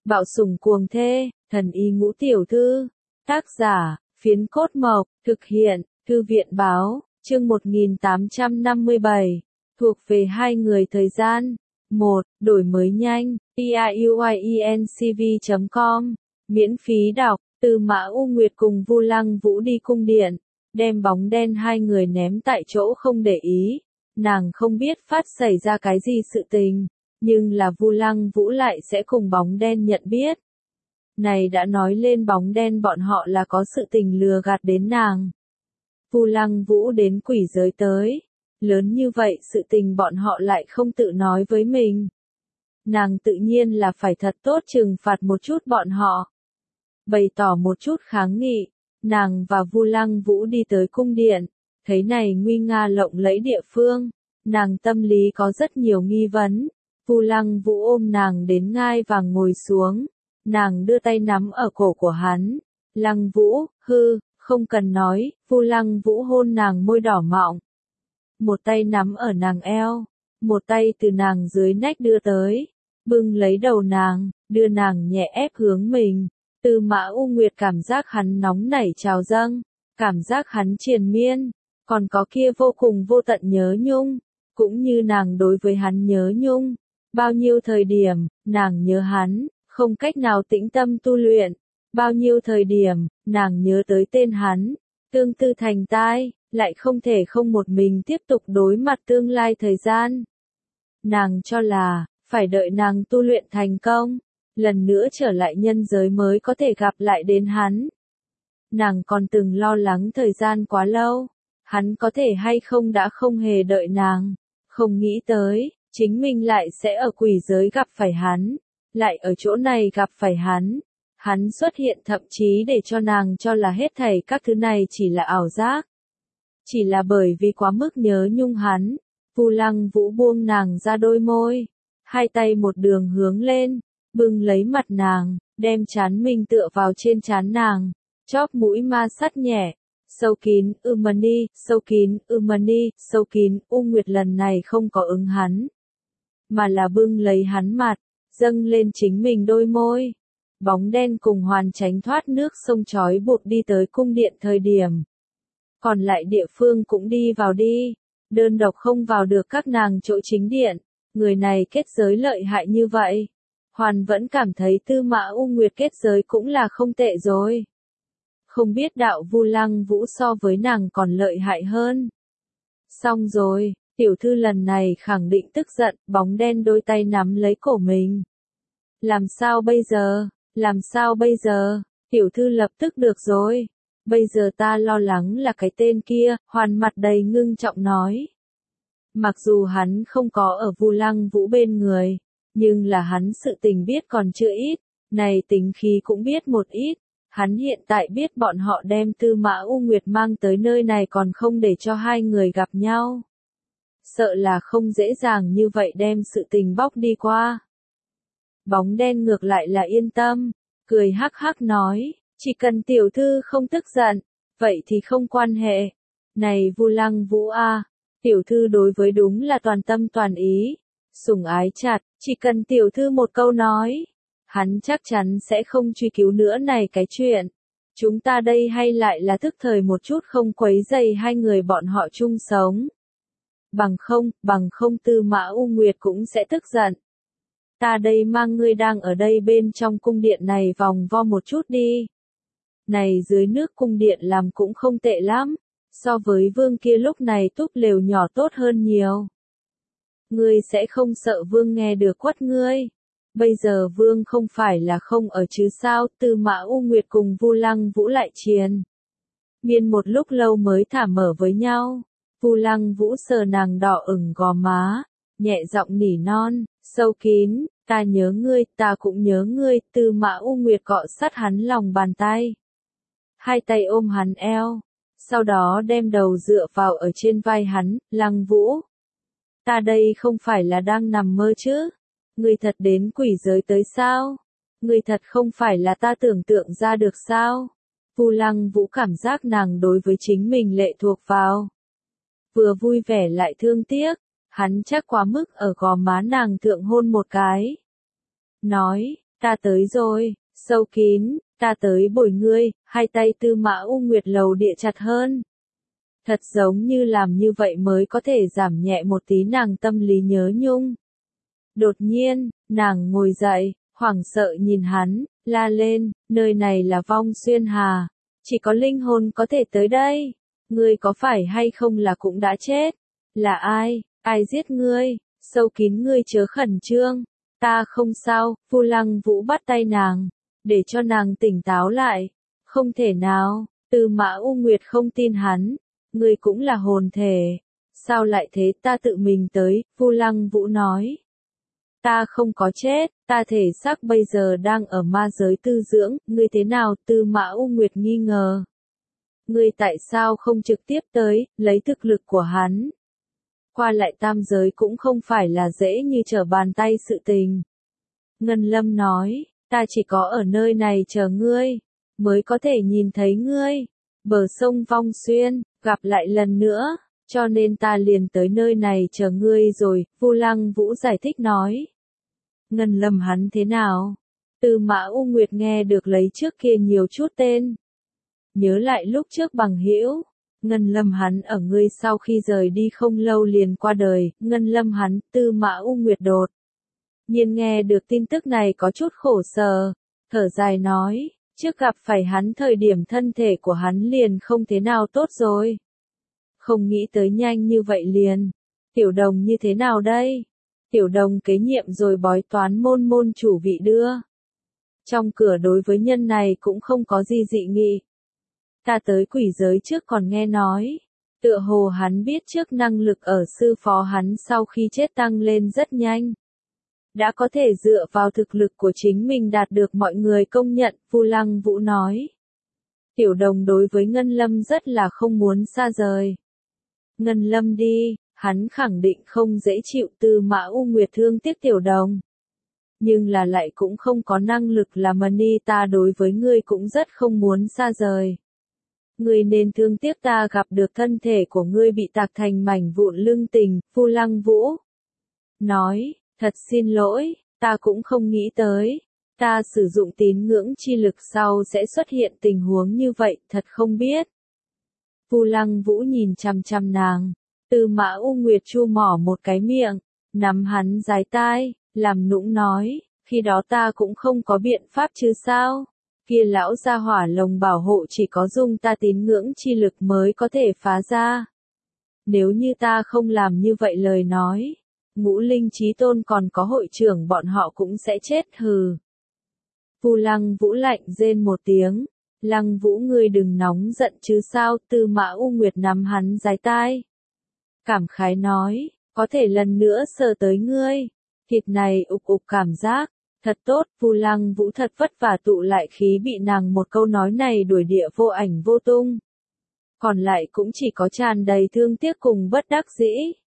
Bạo sủng cuồng thê, thần y ngũ tiểu thư. Tác giả, Phiến Cốt Mộc, thực hiện, Thư viện Báo, chương 1857, thuộc về hai người thời gian. 1. Đổi mới nhanh, iuiencv.com, miễn phí đọc, Tư Mã U Nguyệt cùng Vu Lăng Vũ đi cung điện, đem bóng đen hai người ném tại chỗ không để ý. Nàng không biết phát xảy ra cái gì sự tình, nhưng là Vu Lăng Vũ lại sẽ cùng bóng đen nhận biết. Này đã nói lên bóng đen bọn họ là có sự tình lừa gạt đến nàng. Vu Lăng Vũ đến quỷ giới tới, lớn như vậy sự tình bọn họ lại không tự nói với mình. Nàng tự nhiên là phải thật tốt trừng phạt một chút bọn họ. Bày tỏ một chút kháng nghị, nàng và Vu Lăng Vũ đi tới cung điện, thấy này nguy nga lộng lẫy địa phương, nàng tâm lý có rất nhiều nghi vấn. Vu Lăng Vũ ôm nàng đến ngai vàng ngồi xuống, nàng đưa tay nắm ở cổ của hắn. Lăng Vũ, không cần nói, Vu Lăng Vũ hôn nàng môi đỏ mọng. Một tay nắm ở nàng eo, một tay từ nàng dưới nách đưa tới, bưng lấy đầu nàng, đưa nàng nhẹ ép hướng mình. Tư Mã U Nguyệt cảm giác hắn nóng nảy trào dâng, cảm giác hắn triền miên, còn có kia vô cùng vô tận nhớ nhung, cũng như nàng đối với hắn nhớ nhung. Bao nhiêu thời điểm, nàng nhớ hắn, không cách nào tĩnh tâm tu luyện. Bao nhiêu thời điểm, nàng nhớ tới tên hắn, tương tư thành tai, lại không thể không một mình tiếp tục đối mặt tương lai thời gian. Nàng cho là, phải đợi nàng tu luyện thành công, lần nữa trở lại nhân giới mới có thể gặp lại đến hắn. Nàng còn từng lo lắng thời gian quá lâu, hắn có thể hay không đã không hề đợi nàng, không nghĩ tới, chính mình lại sẽ ở quỷ giới gặp phải hắn, lại ở chỗ này gặp phải hắn. Hắn xuất hiện thậm chí để cho nàng cho là hết thảy các thứ này chỉ là ảo giác. Chỉ là bởi vì quá mức nhớ nhung hắn, Vu Lăng Vũ buông nàng ra đôi môi, hai tay một đường hướng lên, bưng lấy mặt nàng, đem trán mình tựa vào trên trán nàng, chóp mũi ma sát nhẹ, sâu kín, sâu kín, sâu kín. U Nguyệt lần này không có ứng hắn, mà là bưng lấy hắn mặt, dâng lên chính mình đôi môi. Bóng đen cùng Hoàn tránh thoát nước sông trói buộc đi tới cung điện thời điểm. Còn lại địa phương cũng đi vào đi, đơn độc không vào được các nàng chỗ chính điện, người này kết giới lợi hại như vậy. Hoàn vẫn cảm thấy Tư Mã U Nguyệt kết giới cũng là không tệ rồi. Không biết đạo Vu Lăng Vũ so với nàng còn lợi hại hơn. Xong rồi, tiểu thư lần này khẳng định tức giận, bóng đen đôi tay nắm lấy cổ mình. Làm sao bây giờ? Làm sao bây giờ? Tiểu thư lập tức được rồi. Bây giờ ta lo lắng là cái tên kia, Hoàn mặt đầy ngưng trọng nói. Mặc dù hắn không có ở Vu Lăng Vũ bên người, nhưng là hắn sự tình biết còn chưa ít, này tính khí cũng biết một ít. Hắn hiện tại biết bọn họ đem Tư Mã U Nguyệt mang tới nơi này còn không để cho hai người gặp nhau. Sợ là không dễ dàng như vậy đem sự tình bóc đi qua. Bóng đen ngược lại là yên tâm, cười hắc hắc nói, chỉ cần tiểu thư không tức giận, vậy thì không quan hệ. Này Vu Lăng Vũ a, tiểu thư đối với đúng là toàn tâm toàn ý, sủng ái chặt, chỉ cần tiểu thư một câu nói, hắn chắc chắn sẽ không truy cứu nữa này cái chuyện. Chúng ta đây hay lại là thức thời một chút không quấy rầy hai người bọn họ chung sống. Bằng không Tư Mã U Nguyệt cũng sẽ tức giận. Ta đây mang ngươi đang ở đây bên trong cung điện này vòng vo một chút đi. Này dưới nước cung điện làm cũng không tệ lắm, so với vương kia lúc này túp lều nhỏ tốt hơn nhiều. Ngươi sẽ không sợ vương nghe được quất ngươi. Bây giờ vương không phải là không ở chứ sao? Tư Mã U Nguyệt cùng Vu Lăng Vũ lại triền miên một lúc lâu mới thả mở với nhau. Vu Lăng Vũ sờ nàng đỏ ửng gò má, nhẹ giọng nỉ non, sâu kín, ta nhớ ngươi, ta cũng nhớ ngươi. Tư Mã U Nguyệt cọ sát hắn lòng bàn tay, hai tay ôm hắn eo, sau đó đem đầu dựa vào ở trên vai hắn. Lăng Vũ, ta đây không phải là đang nằm mơ chứ? Ngươi thật đến quỷ giới tới sao? Ngươi thật không phải là ta tưởng tượng ra được sao? Vu Lăng Vũ cảm giác nàng đối với chính mình lệ thuộc vào. Vừa vui vẻ lại thương tiếc, hắn chắc quá mức ở gò má nàng thượng hôn một cái. Nói, ta tới rồi, sâu kín, ta tới bồi ngươi, hai tay Tư Mã U Nguyệt lầu địa chặt hơn. Thật giống như làm như vậy mới có thể giảm nhẹ một tí nàng tâm lý nhớ nhung. Đột nhiên, nàng ngồi dậy, hoảng sợ nhìn hắn, la lên, nơi này là Vong Xuyên Hà, chỉ có linh hồn có thể tới đây. Ngươi có phải hay không là cũng đã chết? Là ai? Ai giết ngươi? Sâu kín ngươi chớ khẩn trương. Ta không sao, Vu Lăng Vũ bắt tay nàng, để cho nàng tỉnh táo lại. Không thể nào, Tư Mã U Nguyệt không tin hắn. Ngươi cũng là hồn thể. Sao lại thế, ta tự mình tới, Vu Lăng Vũ nói. Ta không có chết, ta thể xác bây giờ đang ở ma giới tư dưỡng, ngươi thế nào? Tư Mã U Nguyệt nghi ngờ. Ngươi tại sao không trực tiếp tới, lấy thực lực của hắn? Qua lại tam giới cũng không phải là dễ như trở bàn tay sự tình. Ngân Lâm nói, ta chỉ có ở nơi này chờ ngươi, mới có thể nhìn thấy ngươi. Bờ sông Vong Xuyên, gặp lại lần nữa, cho nên ta liền tới nơi này chờ ngươi rồi, Vu Lăng Vũ giải thích nói. Ngân Lâm hắn thế nào? Tư Mã U Nguyệt nghe được lấy trước kia nhiều chút tên. Nhớ lại lúc trước bằng hữu, Ngân Lâm hắn ở ngươi sau khi rời đi không lâu liền qua đời, Ngân Lâm hắn, Tư Mã U Nguyệt đột nhiên nghe được tin tức này có chút khổ sở, thở dài nói, trước gặp phải hắn thời điểm thân thể của hắn liền không thế nào tốt rồi. Không nghĩ tới nhanh như vậy liền. Tiểu Đồng như thế nào đây? Tiểu Đồng kế nhiệm rồi bói toán môn chủ vị đưa. Trong cửa đối với nhân này cũng không có gì dị nghị. Ta tới quỷ giới trước còn nghe nói, tựa hồ hắn biết trước năng lực ở sư phó hắn sau khi chết tăng lên rất nhanh. Đã có thể dựa vào thực lực của chính mình đạt được mọi người công nhận, Vu Lăng Vũ nói. Tiểu Đồng đối với Ngân Lâm rất là không muốn xa rời. Ngân Lâm đi, hắn khẳng định không dễ chịu. Tư Mã U Nguyệt thương tiếc Tiểu Đồng. Nhưng là lại cũng không có năng lực làm Mani, ta đối với ngươi cũng rất không muốn xa rời. Ngươi nên thương tiếc ta gặp được thân thể của ngươi bị tạc thành mảnh vụn lương tình, Vu Lăng Vũ nói, thật xin lỗi, ta cũng không nghĩ tới, ta sử dụng tín ngưỡng chi lực sau sẽ xuất hiện tình huống như vậy, thật không biết. Vu Lăng Vũ nhìn chằm chằm nàng, Tư Mã U Nguyệt chu mỏ một cái miệng, nắm hắn dái tai, làm nũng nói, khi đó ta cũng không có biện pháp chứ sao. Kia lão gia hỏa lồng bảo hộ chỉ có dùng ta tín ngưỡng chi lực mới có thể phá ra. Nếu như ta không làm như vậy lời nói, Ngũ Linh Chí Tôn còn có hội trưởng bọn họ cũng sẽ chết hừ. Vu Lăng Vũ lạnh rên một tiếng, Lăng Vũ ngươi đừng nóng giận chứ sao, Tư Mã U Nguyệt nắm hắn dái tai. Cảm khái nói, có thể lần nữa sờ tới ngươi, thịt này ục ục cảm giác. Thật tốt, Vu Lăng Vũ thật vất vả tụ lại khí bị nàng một câu nói này đuổi địa vô ảnh vô tung. Còn lại cũng chỉ có tràn đầy thương tiếc cùng bất đắc dĩ.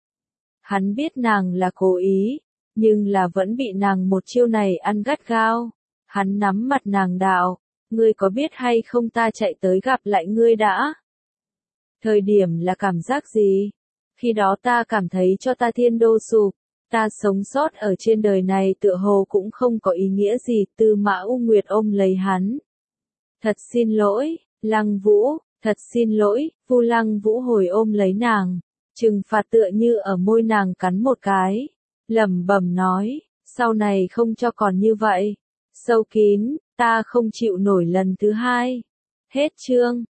Hắn biết nàng là cố ý, nhưng là vẫn bị nàng một chiêu này ăn gắt gao. Hắn nắm mặt nàng đạo, ngươi có biết hay không ta chạy tới gặp lại ngươi đã? Thời điểm là cảm giác gì? Khi đó ta cảm thấy cho ta thiên đô sụp. Ta sống sót ở trên đời này tựa hồ cũng không có ý nghĩa gì. Tư Mã U Nguyệt ôm lấy hắn. Thật xin lỗi, Lăng Vũ, thật xin lỗi, Vu Lăng Vũ hồi ôm lấy nàng. Trừng phạt tựa như ở môi nàng cắn một cái. Lẩm bẩm nói, sau này không cho còn như vậy. Sâu kín, ta không chịu nổi lần thứ hai. Hết chương.